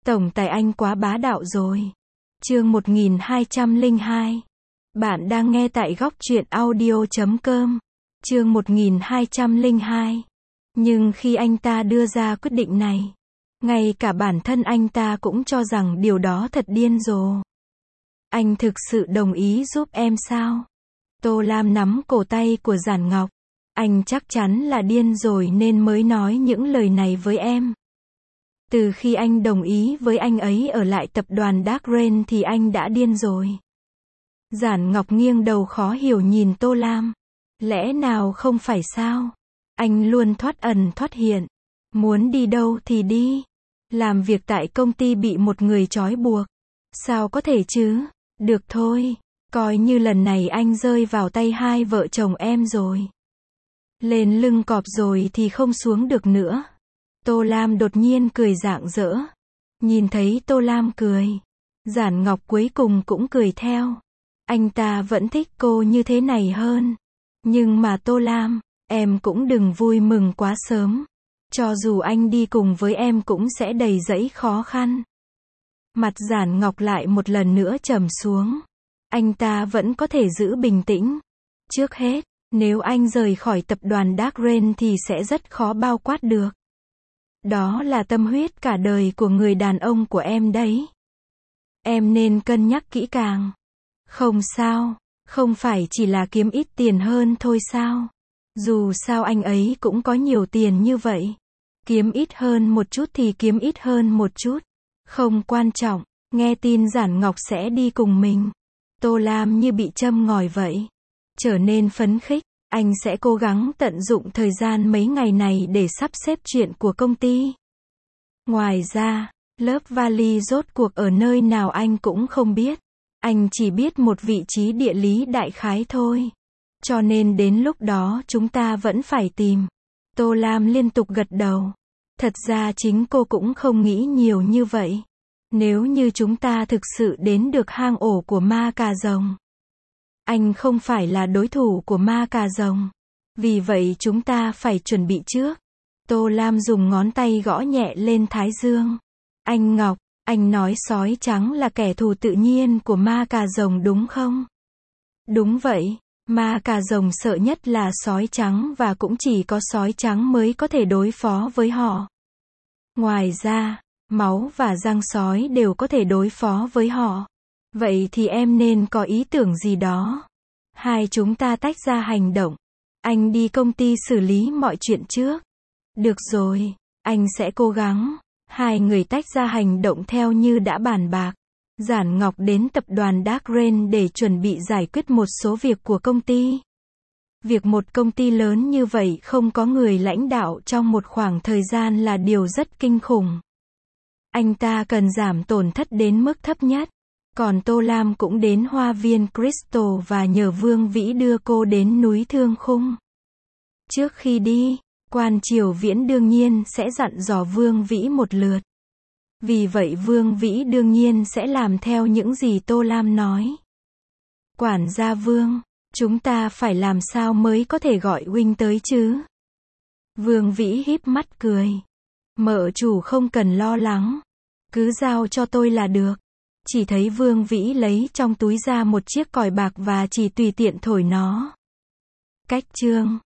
Tổng tài anh quá bá đạo rồi. Chương 1202. Bạn đang nghe tại góc truyện audio.com. Chương 1202. Nhưng khi anh ta đưa ra quyết định này, ngay cả bản thân anh ta cũng cho rằng điều đó thật điên rồ. Anh thực sự đồng ý giúp em sao? Tô Lam nắm cổ tay của Giản Ngọc. Anh chắc chắn là điên rồi nên mới nói những lời này với em. Từ khi anh đồng ý với anh ấy ở lại tập đoàn Dark Rain thì anh đã điên rồi. Giản Ngọc nghiêng đầu khó hiểu nhìn Tô Lam. Lẽ nào không phải sao? Anh luôn thoát ẩn thoát hiện. Muốn đi đâu thì đi. Làm việc tại công ty bị một người trói buộc. Sao có thể chứ? Được thôi. Coi như lần này anh rơi vào tay hai vợ chồng em rồi. Lên lưng cọp rồi thì không xuống được nữa. Tô Lam đột nhiên cười rạng rỡ. Nhìn thấy Tô Lam cười, Giản Ngọc cuối cùng cũng cười theo. Anh ta vẫn thích cô như thế này hơn. Nhưng mà Tô Lam, em cũng đừng vui mừng quá sớm. Cho dù anh đi cùng với em cũng sẽ đầy rẫy khó khăn. Mặt Giản Ngọc lại một lần nữa trầm xuống. Anh ta vẫn có thể giữ bình tĩnh. Trước hết, nếu anh rời khỏi tập đoàn Dark Rain thì sẽ rất khó bao quát được. Đó là tâm huyết cả đời của người đàn ông của em đấy. Em nên cân nhắc kỹ càng. Không sao, không phải chỉ là kiếm ít tiền hơn thôi sao? Dù sao anh ấy cũng có nhiều tiền như vậy. Kiếm ít hơn một chút thì kiếm ít hơn một chút. Không quan trọng, nghe tin Giản Ngọc sẽ đi cùng mình. Tô Lam như bị châm ngòi vậy. Trở nên phấn khích. Anh sẽ cố gắng tận dụng thời gian mấy ngày này để sắp xếp chuyện của công ty. Ngoài ra, lớp vali rốt cuộc ở nơi nào anh cũng không biết. Anh chỉ biết một vị trí địa lý đại khái thôi. Cho nên đến lúc đó chúng ta vẫn phải tìm. Tô Lam liên tục gật đầu. Thật ra chính cô cũng không nghĩ nhiều như vậy. Nếu như chúng ta thực sự đến được hang ổ của ma cà rồng, anh không phải là đối thủ của ma cà rồng. Vì vậy chúng ta phải chuẩn bị trước. Tô Lam dùng ngón tay gõ nhẹ lên thái dương. Anh Ngọc, anh nói sói trắng là kẻ thù tự nhiên của ma cà rồng đúng không? Đúng vậy, ma cà rồng sợ nhất là sói trắng và cũng chỉ có sói trắng mới có thể đối phó với họ. Ngoài ra, máu và răng sói đều có thể đối phó với họ. Vậy thì em nên có ý tưởng gì đó. Hai chúng ta tách ra hành động. Anh đi công ty xử lý mọi chuyện trước. Được rồi, anh sẽ cố gắng. Hai người tách ra hành động theo như đã bàn bạc. Giản Ngọc đến tập đoàn Dark Rain để chuẩn bị giải quyết một số việc của công ty. Việc một công ty lớn như vậy không có người lãnh đạo trong một khoảng thời gian là điều rất kinh khủng. Anh ta cần giảm tổn thất đến mức thấp nhất. Còn Tô Lam cũng đến Hoa viên Crystal và nhờ Vương Vĩ đưa cô đến núi Thương Khung. Trước khi đi, Quan Triều Viễn đương nhiên sẽ dặn dò Vương Vĩ một lượt. Vì vậy Vương Vĩ đương nhiên sẽ làm theo những gì Tô Lam nói. Quản gia Vương, chúng ta phải làm sao mới có thể gọi huynh tới chứ? Vương Vĩ híp mắt cười. Mợ chủ không cần lo lắng. Cứ giao cho tôi là được. Chỉ thấy Vương Vĩ lấy trong túi ra một chiếc còi bạc và chỉ tùy tiện thổi nó. Cách chương